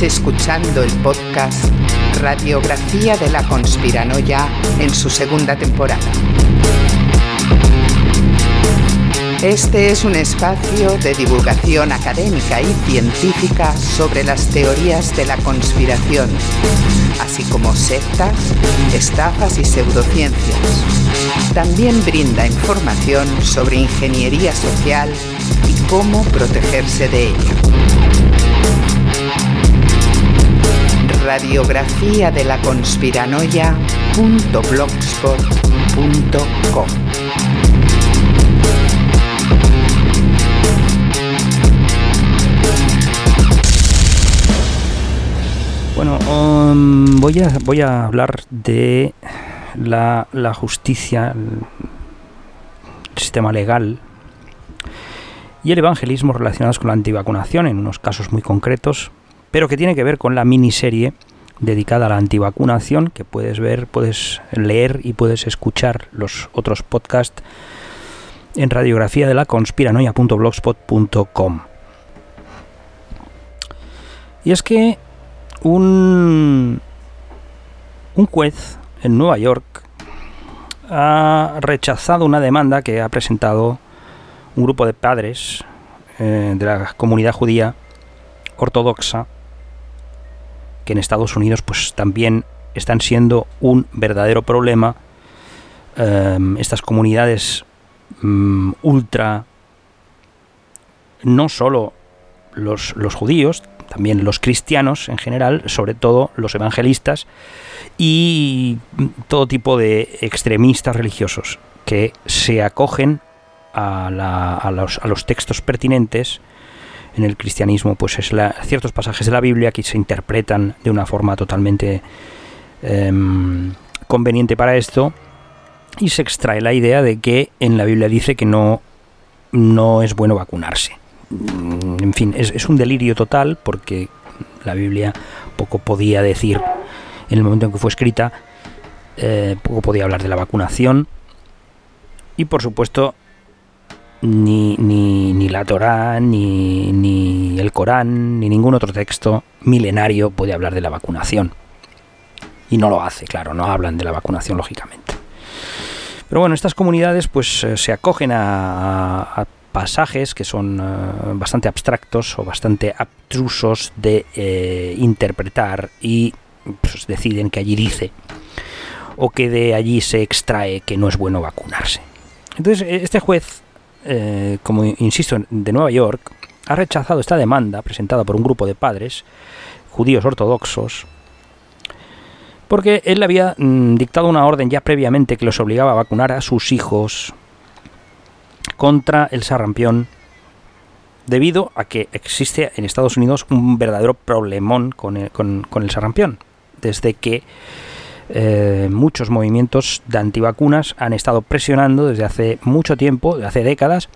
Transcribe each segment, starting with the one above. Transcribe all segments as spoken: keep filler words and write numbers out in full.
escuchando el podcast Radiografía de la Conspiranoia en su segunda temporada. Este es un espacio de divulgación académica y científica sobre las teorías de la conspiración, así como sectas, estafas y pseudociencias. También brinda información sobre ingeniería social y cómo protegerse de ella. Radiografía de la Conspiranoia punto blogspot punto com. Bueno, um, voy a voy a hablar de la, la justicia, el sistema legal y el evangelismo relacionados con la antivacunación en unos casos muy concretos, pero que tiene que ver con la miniserie dedicada a la antivacunación, que puedes ver, puedes leer y puedes escuchar los otros podcasts en radiografía de la conspiranoia punto blogspot punto com. Y es que un, un juez en Nueva York ha rechazado una demanda que ha presentado un grupo de padres eh, de la comunidad judía ortodoxa, que en Estados Unidos pues también están siendo un verdadero problema. Eh, estas comunidades um, ultra, no solo los, los judíos, también los cristianos en general, sobre todo los evangelistas y todo tipo de extremistas religiosos que se acogen a, la, a, los, a los textos pertinentes. En el cristianismo, pues es la, ciertos pasajes de la Biblia que se interpretan de una forma totalmente eh, conveniente para esto, y se extrae la idea de que en la Biblia dice que no, no es bueno vacunarse. En fin, es, es un delirio total, porque la Biblia poco podía decir en el momento en que fue escrita, eh, poco podía hablar de la vacunación, y por supuesto Ni, ni, ni la Torá, ni, ni el Corán, ni ningún otro texto milenario puede hablar de la vacunación. Y no lo hace, claro, no hablan de la vacunación, lógicamente. Pero bueno, estas comunidades pues se acogen a, a pasajes que son uh, bastante abstractos o bastante abstrusos de eh, interpretar, y pues deciden que allí dice, o que de allí se extrae que no es bueno vacunarse. Entonces este juez, Eh, como insisto, de Nueva York, ha rechazado esta demanda presentada por un grupo de padres judíos ortodoxos, porque él había mm, dictado una orden ya previamente que los obligaba a vacunar a sus hijos contra el sarampión, debido a que existe en Estados Unidos un verdadero problemón con el, con, con el sarampión, desde que Eh, muchos movimientos de antivacunas han estado presionando desde hace mucho tiempo, desde hace décadas,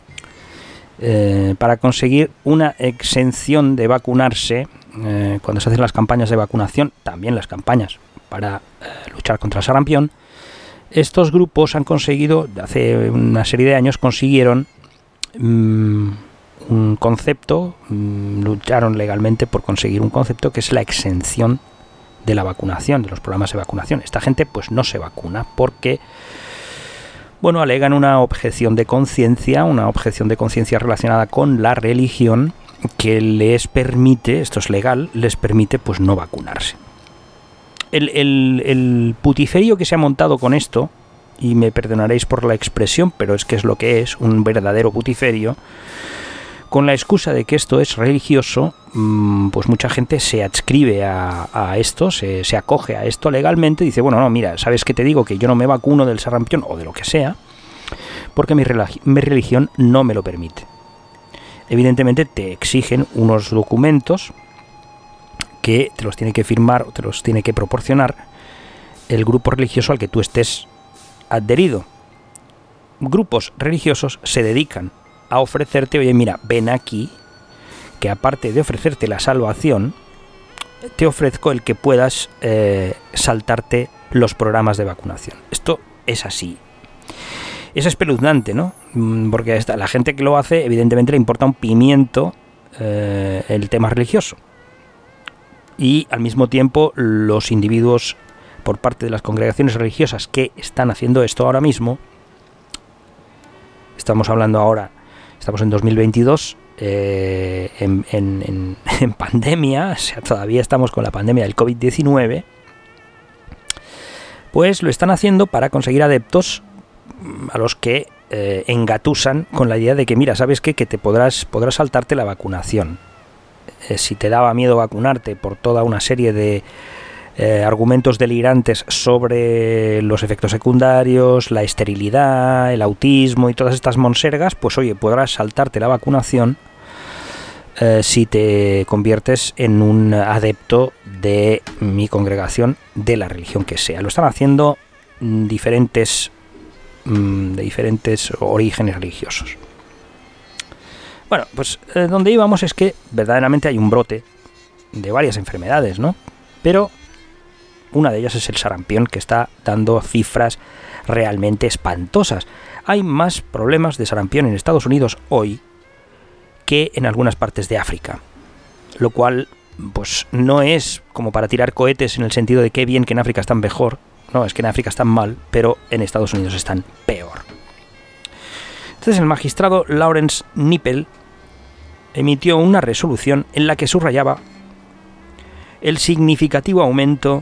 eh, para conseguir una exención de vacunarse eh, cuando se hacen las campañas de vacunación, también las campañas para eh, luchar contra el sarampión. Estos grupos han conseguido, hace una serie de años, consiguieron mmm, un concepto, mmm, lucharon legalmente por conseguir un concepto que es la exención de la vacunación, de los programas de vacunación. Esta gente pues no se vacuna porque, bueno, alegan una objeción de conciencia, una objeción de conciencia relacionada con la religión, que les permite, esto es legal, les permite pues no vacunarse. El, el, el putiferio que se ha montado con esto, y me perdonaréis por la expresión, pero es que es lo que es, un verdadero putiferio, con la excusa de que esto es religioso, pues mucha gente se adscribe a, a esto, se, se acoge a esto legalmente, y dice, bueno, no, mira, ¿sabes qué te digo? Que yo no me vacuno del sarampión o de lo que sea, porque mi, religi- mi religión no me lo permite. Evidentemente te exigen unos documentos que te los tiene que firmar o te los tiene que proporcionar el grupo religioso al que tú estés adherido. Grupos religiosos se dedican a ofrecerte, oye, mira, ven aquí, que aparte de ofrecerte la salvación, te ofrezco el que puedas eh, saltarte los programas de vacunación. Esto es así. Es espeluznante, ¿no? Porque a la gente que lo hace, evidentemente le importa un pimiento eh, el tema religioso. y al mismo tiempo los individuos por parte de las congregaciones religiosas que están haciendo esto ahora mismo, estamos hablando ahora, estamos en dos mil veintidós, eh, en, en, en, en pandemia, o sea, todavía estamos con la pandemia del covid diecinueve, pues lo están haciendo para conseguir adeptos a los que eh, engatusan con la idea de que, mira, ¿sabes qué? Que te podrás, podrás saltarte la vacunación. Eh, si te daba miedo vacunarte por toda una serie de eh, argumentos delirantes sobre los efectos secundarios, la esterilidad, el autismo y todas estas monsergas, pues oye, podrás saltarte la vacunación eh, si te conviertes en un adepto de mi congregación, de la religión que sea. Lo están haciendo mm, diferentes, mm, de diferentes orígenes religiosos. Bueno, pues eh, donde íbamos es que verdaderamente hay un brote de varias enfermedades, ¿no? Pero una de ellas es el sarampión, que está dando cifras realmente espantosas. Hay más problemas de sarampión en Estados Unidos hoy que en algunas partes de África, lo cual pues no es como para tirar cohetes en el sentido de qué bien que en África están mejor. No, es que en África están mal, pero en Estados Unidos están peor. Entonces el magistrado Lawrence Nippel emitió una resolución en la que subrayaba el significativo aumento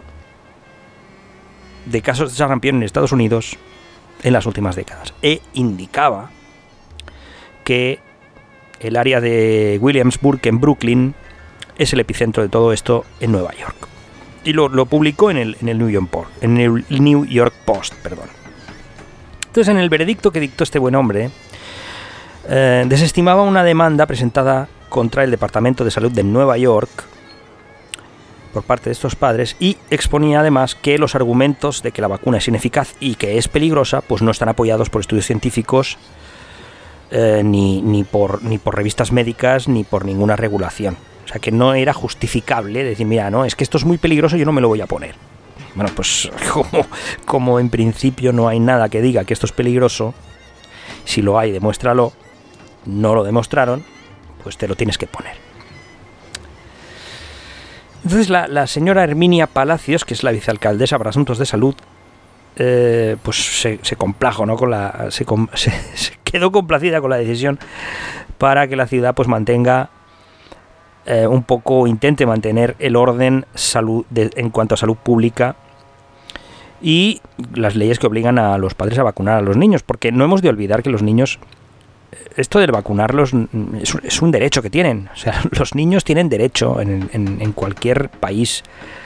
de casos de sarampión en Estados Unidos en las últimas décadas, e indicaba que el área de Williamsburg, en Brooklyn, es el epicentro de todo esto en Nueva York. Y lo, lo publicó en el, en el New York Post, en el New York Post, perdón. Entonces, en el veredicto que dictó este buen hombre, eh, desestimaba una demanda presentada contra el Departamento de Salud de Nueva York por parte de estos padres, y exponía además que los argumentos de que la vacuna es ineficaz y que es peligrosa pues no están apoyados por estudios científicos, eh, ni, ni, por, ni por revistas médicas, ni por ninguna regulación. O sea, que no era justificable decir, mira, no, es que esto es muy peligroso, yo no me lo voy a poner. Bueno, pues como, como en principio no hay nada que diga que esto es peligroso, si lo hay, demuéstralo. No lo demostraron, pues te lo tienes que poner. Entonces la, la señora Herminia Palacios, que es la vicealcaldesa para asuntos de salud, eh, pues se, se complajo, ¿no? Con la, se, se, se quedó complacida con la decisión para que la ciudad pues mantenga eh, un poco, intente mantener el orden salud de, en cuanto a salud pública y las leyes que obligan a los padres a vacunar a los niños, porque no hemos de olvidar que los niños, esto de vacunarlos es, es un derecho que tienen. O sea, los niños tienen derecho en, en, en cualquier país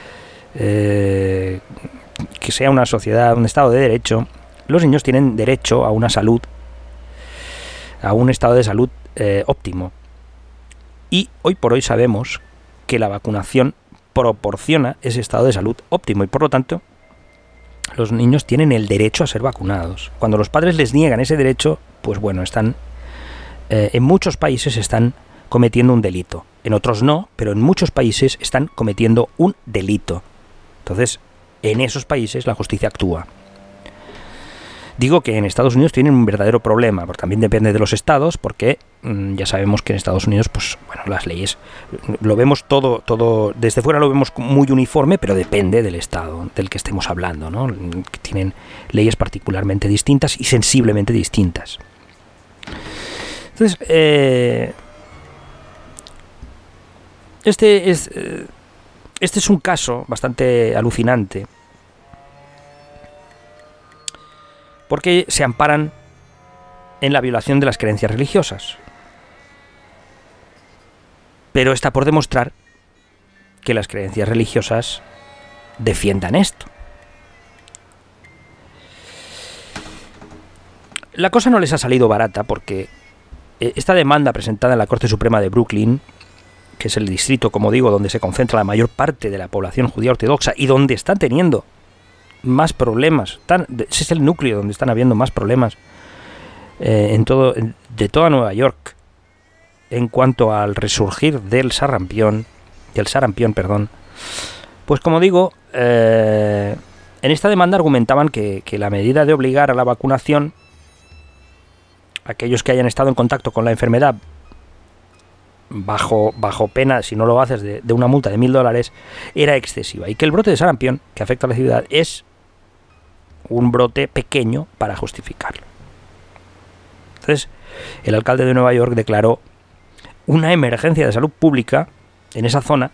eh, que sea una sociedad, un estado de derecho. Los niños tienen derecho a una salud, a un estado de salud eh, óptimo. Y hoy por hoy sabemos que la vacunación proporciona ese estado de salud óptimo, y por lo tanto los niños tienen el derecho a ser vacunados. Cuando los padres les niegan ese derecho, pues bueno, están eh, en muchos países están cometiendo un delito. En otros no, pero en muchos países están cometiendo un delito. Entonces, en esos países la justicia actúa. Digo que en Estados Unidos tienen un verdadero problema, porque también depende de los estados, porque mmm, ya sabemos que en Estados Unidos, pues bueno, las leyes, lo vemos todo, todo, desde fuera lo vemos muy uniforme, pero depende del estado del que estemos hablando, ¿no? Que tienen leyes particularmente distintas y sensiblemente distintas. Entonces, eh, este es, este es un caso bastante alucinante, porque se amparan en la violación de las creencias religiosas. Pero está por demostrar que las creencias religiosas defiendan esto. La cosa no les ha salido barata, porque esta demanda presentada en la Corte Suprema de Brooklyn, que es el distrito, como digo, donde se concentra la mayor parte de la población judía ortodoxa y donde están teniendo más problemas, tan, ese es el núcleo donde están habiendo más problemas eh, en todo, en, de toda Nueva York en cuanto al resurgir del sarampión, del sarampión, perdón. Pues como digo, eh, en esta demanda argumentaban que, que la medida de obligar a la vacunación a aquellos que hayan estado en contacto con la enfermedad bajo, bajo pena, si no lo haces, de, de una multa de mil dólares, era excesiva. Y que el brote de sarampión, que afecta a la ciudad, es un brote pequeño para justificarlo. Entonces, el alcalde de Nueva York declaró una emergencia de salud pública en esa zona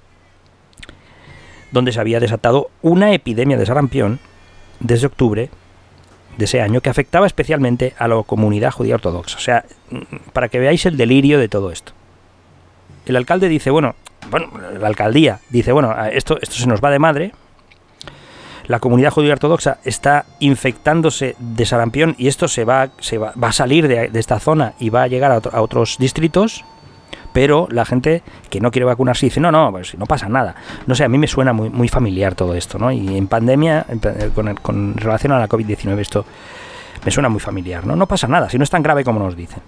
donde se había desatado una epidemia de sarampión desde octubre de ese año que afectaba especialmente a la comunidad judía ortodoxa. O sea, para que veáis el delirio de todo esto. El alcalde dice, bueno, bueno, la alcaldía dice, bueno, esto, esto se nos va de madre. La comunidad judía ortodoxa está infectándose de sarampión y esto se va, se va, va a salir de, de esta zona y va a llegar a, otro, a otros distritos. Pero la gente que no quiere vacunarse dice, no, no, pues no pasa nada. No sé, a mí me suena muy, muy familiar todo esto, ¿no? Y en pandemia, en, con, el, con relación a la covid diecinueve, esto me suena muy familiar, ¿no? No pasa nada, si no es tan grave como nos dicen.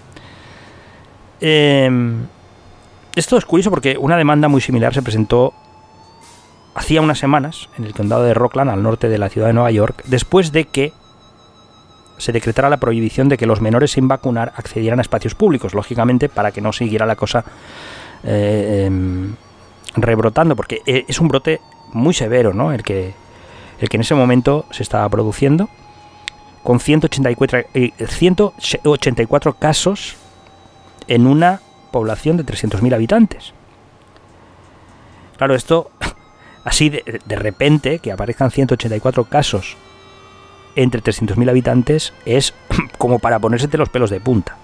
Eh, esto es curioso porque una demanda muy similar se presentó hacía unas semanas en el condado de Rockland, al norte de la ciudad de Nueva York, después de que se decretara la prohibición de que los menores sin vacunar accedieran a espacios públicos, lógicamente para que no siguiera la cosa eh, eh, rebrotando, porque es un brote muy severo, ¿no? El que, el que en ese momento se estaba produciendo, con ciento ochenta y cuatro, eh, ciento ochenta y cuatro casos en una población de trescientos mil habitantes. Claro, esto, así de, de repente, que aparezcan ciento ochenta y cuatro casos entre trescientos mil habitantes, es como para ponerse los pelos de punta.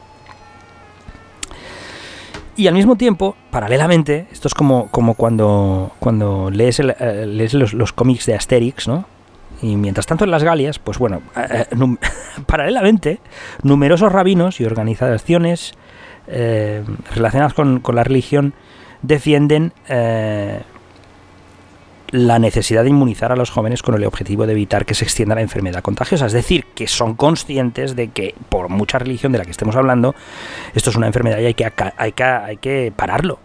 Y al mismo tiempo, paralelamente, esto es como, como cuando, cuando lees, el, eh, lees los, los cómics de Asterix, ¿no? Y mientras tanto en las Galias, pues bueno, eh, num- paralelamente, numerosos rabinos y organizaciones eh, relacionadas con, con la religión defienden eh, la necesidad de inmunizar a los jóvenes con el objetivo de evitar que se extienda la enfermedad contagiosa. Es decir, que son conscientes de que, por mucha religión de la que estemos hablando, esto es una enfermedad y hay que, hay que, hay que pararlo.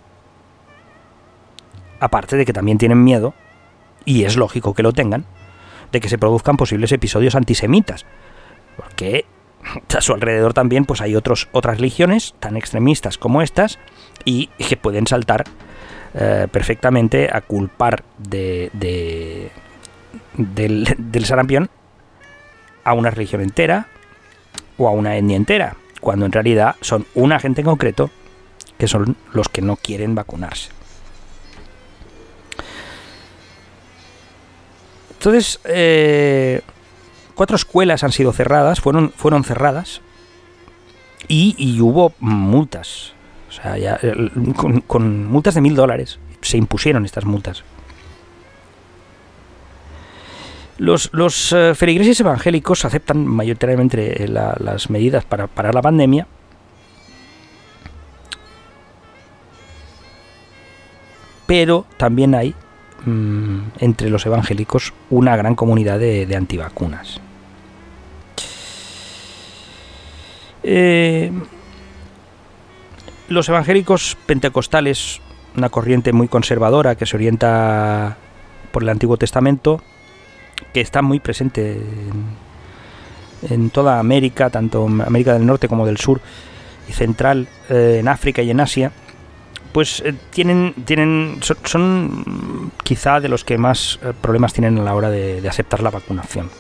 Aparte de que también tienen miedo, y es lógico que lo tengan, de que se produzcan posibles episodios antisemitas. Porque a su alrededor también pues hay otros, otras religiones tan extremistas como estas y que pueden saltar Eh, perfectamente a culpar de, de del, del sarampión a una religión entera o a una etnia entera, cuando en realidad son una gente en concreto que son los que no quieren vacunarse. Entonces, eh, cuatro escuelas han sido cerradas, fueron, fueron cerradas y, y hubo multas. O sea, ya, con, con multas de mil dólares se impusieron estas multas. Los, los uh, feligreses evangélicos aceptan mayoritariamente la, las medidas para parar la pandemia, pero también hay mmm, entre los evangélicos una gran comunidad de, de antivacunas. Eh... Los evangélicos pentecostales, una corriente muy conservadora que se orienta por el Antiguo Testamento, que está muy presente en, en toda América, tanto en América del Norte como del Sur y Central, eh, en África y en Asia, pues eh, tienen, tienen son, son quizá de los que más eh, problemas tienen a la hora de, de aceptar la vacunación.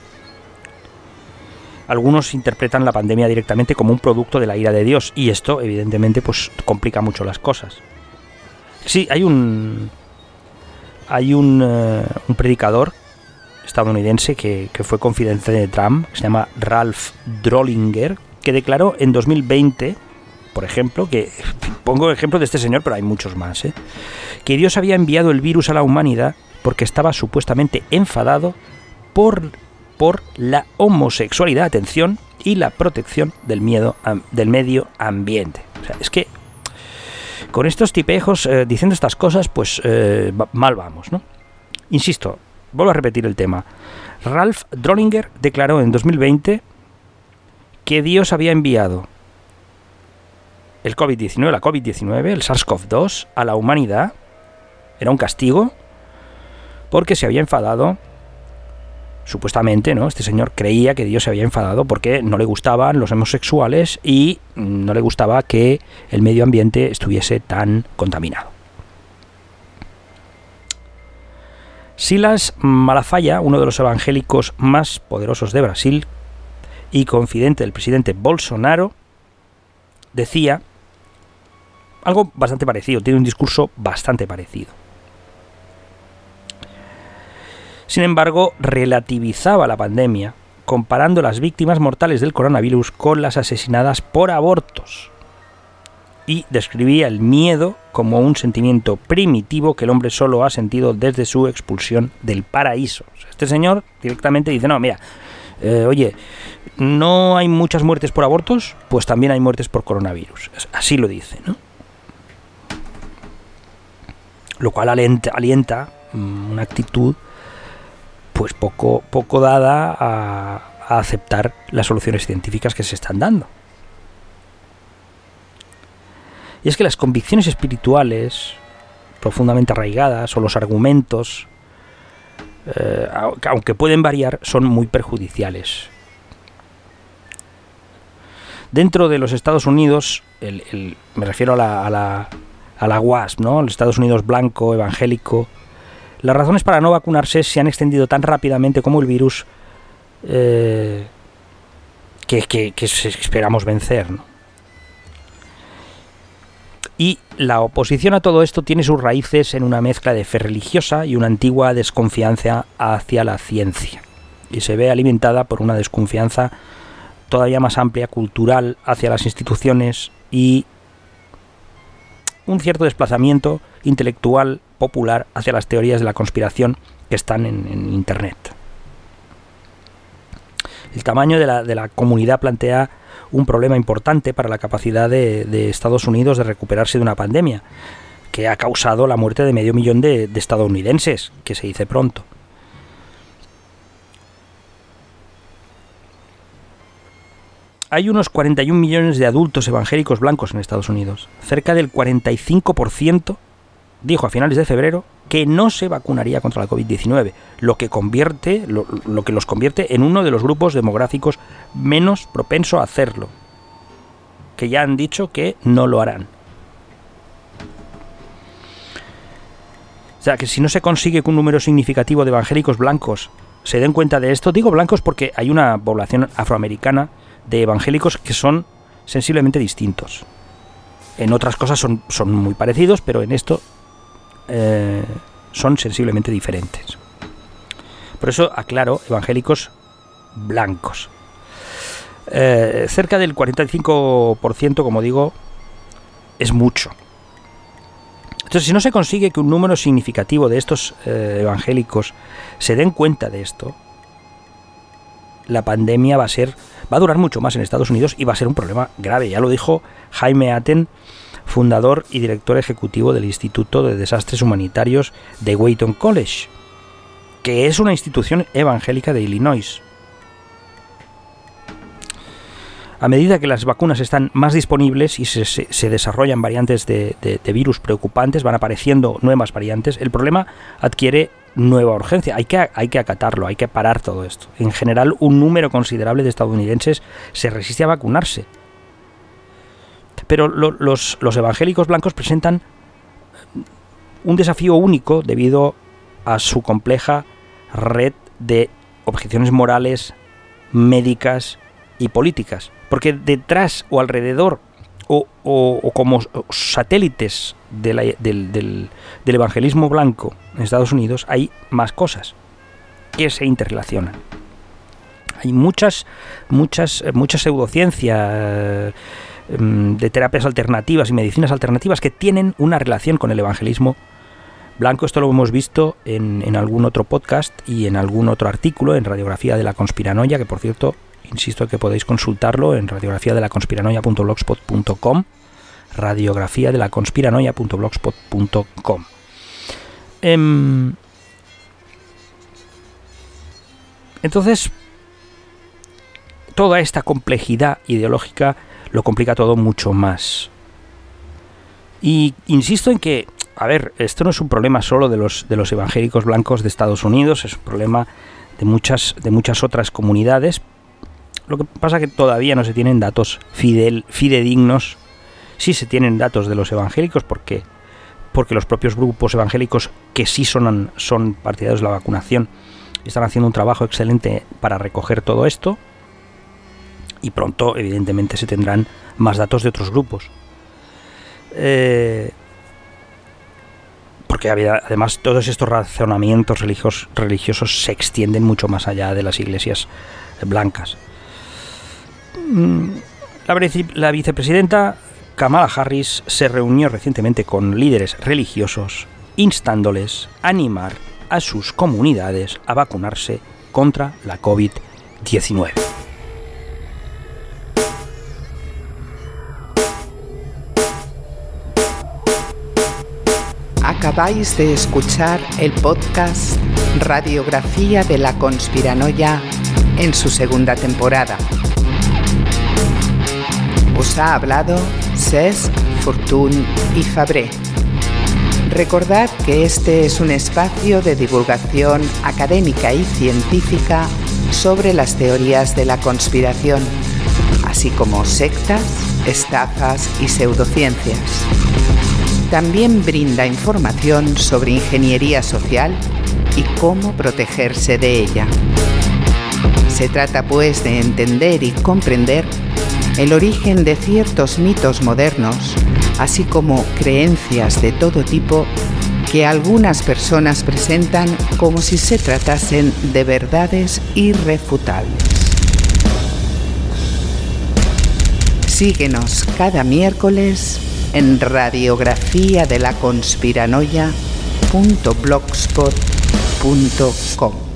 Algunos interpretan la pandemia directamente como un producto de la ira de Dios y esto evidentemente pues complica mucho las cosas. Sí, hay un hay un, uh, un predicador estadounidense que, que fue confidente de Trump, que se llama Ralph Drollinger, que declaró en dos mil veinte, por ejemplo, que pongo ejemplo de este señor, pero hay muchos más, ¿eh? que Dios había enviado el virus a la humanidad porque estaba supuestamente enfadado por por la homosexualidad, atención, y la protección del, miedo, del medio ambiente. O sea, es que con estos tipejos eh, diciendo estas cosas, pues eh, mal vamos, ¿no? Insisto, vuelvo a repetir el tema. Ralph Drollinger declaró en dos mil veinte que Dios había enviado el covid diecinueve, la covid diecinueve, el SARS-CoV dos, a la humanidad. Era un castigo porque se había enfadado supuestamente, ¿no? Este señor creía que Dios se había enfadado porque no le gustaban los homosexuales y no le gustaba que el medio ambiente estuviese tan contaminado. Silas Malafaia, uno de los evangélicos más poderosos de Brasil y confidente del presidente Bolsonaro, decía algo bastante parecido, tiene un discurso bastante parecido. Sin embargo, relativizaba la pandemia, comparando las víctimas mortales del coronavirus con las asesinadas por abortos, y describía el miedo como un sentimiento primitivo que el hombre solo ha sentido desde su expulsión del paraíso. Este señor directamente dice, no, mira, eh, oye, ¿no hay muchas muertes por abortos? Pues también hay muertes por coronavirus. Así lo dice, ¿no? Lo cual alienta, alienta una actitud pues poco, poco dada a, a aceptar las soluciones científicas que se están dando. Y es que las convicciones espirituales profundamente arraigadas o los argumentos, eh, aunque pueden variar, son muy perjudiciales. Dentro de los Estados Unidos, el, el, me refiero a la, a la, a la W A S P, ¿no? Los Estados Unidos blanco, evangélico. Las razones para no vacunarse se han extendido tan rápidamente como el virus eh, que, que, que esperamos vencer, ¿no? Y la oposición a todo esto tiene sus raíces en una mezcla de fe religiosa y una antigua desconfianza hacia la ciencia. Y se ve alimentada por una desconfianza todavía más amplia, cultural, hacia las instituciones y un cierto desplazamiento intelectual popular hacia las teorías de la conspiración que están en, en Internet. El tamaño de la, de la comunidad plantea un problema importante para la capacidad de, de Estados Unidos de recuperarse de una pandemia que ha causado la muerte de medio millón de, de estadounidenses, que se dice pronto. Hay unos cuarenta y un millones de adultos evangélicos blancos en Estados Unidos. Cerca del cuarenta y cinco por ciento dijo a finales de febrero que no se vacunaría contra la covid diecinueve, lo que convierte, lo, lo que los convierte en uno de los grupos demográficos menos propenso a hacerlo, que ya han dicho que no lo harán. O sea, que si no se consigue que un número significativo de evangélicos blancos se den cuenta de esto, digo blancos porque hay una población afroamericana de evangélicos que son sensiblemente distintos. En otras cosas son, son muy parecidos, pero en esto eh, son sensiblemente diferentes. Por eso aclaro, evangélicos blancos. Eh, cerca del cuarenta y cinco por ciento, como digo, es mucho. Entonces, si no se consigue que un número significativo de estos eh, evangélicos se den cuenta de esto, la pandemia va a ser, va a durar mucho más en Estados Unidos y va a ser un problema grave. Ya lo dijo Jaime Aten, fundador y director ejecutivo del Instituto de Desastres Humanitarios de Wheaton College, que es una institución evangélica de Illinois. A medida que las vacunas están más disponibles y se, se, se desarrollan variantes de, de, de virus preocupantes, van apareciendo nuevas variantes, el problema adquiere nueva urgencia. Hay que, hay que acatarlo, hay que parar todo esto. En general, un número considerable de estadounidenses se resiste a vacunarse. Pero lo, los, los evangélicos blancos presentan un desafío único debido a su compleja red de objeciones morales, médicas y políticas. Porque detrás o alrededor o, o, o como satélites de la, del, del, del evangelismo blanco en Estados Unidos hay más cosas que se interrelacionan. Hay muchas, muchas, mucha pseudociencia de terapias alternativas y medicinas alternativas que tienen una relación con el evangelismo blanco. Esto lo hemos visto en, en algún otro podcast y en algún otro artículo en Radiografía de la Conspiranoia, que por cierto, insisto que podéis consultarlo en radiografía de la conspiranoia punto blogspot punto com, radiografía de la conspiranoia punto blogspot punto com. Eh, entonces, toda esta complejidad ideológica lo complica todo mucho más. Y insisto en que, a ver, esto no es un problema solo de los, de los evangélicos blancos de Estados Unidos, es un problema de muchas, de muchas otras comunidades. Lo que pasa es que todavía no se tienen datos fidel, fidedignos. Sí se tienen datos de los evangélicos porque, porque los propios grupos evangélicos que sí son, son partidarios de la vacunación están haciendo un trabajo excelente para recoger todo esto, y pronto evidentemente se tendrán más datos de otros grupos. Eh, porque además todos estos razonamientos religiosos, religiosos se extienden mucho más allá de las iglesias blancas. La, la vicepresidenta Kamala Harris se reunió recientemente con líderes religiosos, instándoles a animar a sus comunidades a vacunarse contra la covid diecinueve. Acabáis de escuchar el podcast Radiografía de la Conspiranoia en su segunda temporada. Os ha hablado Cesc, Fortuny y Fabré. Recordad que este es un espacio de divulgación académica y científica sobre las teorías de la conspiración, así como sectas, estafas y pseudociencias. También brinda información sobre ingeniería social y cómo protegerse de ella. Se trata pues de entender y comprender el origen de ciertos mitos modernos, así como creencias de todo tipo que algunas personas presentan como si se tratasen de verdades irrefutables. Síguenos cada miércoles en radiografía de la conspiranoia punto blogspot punto com.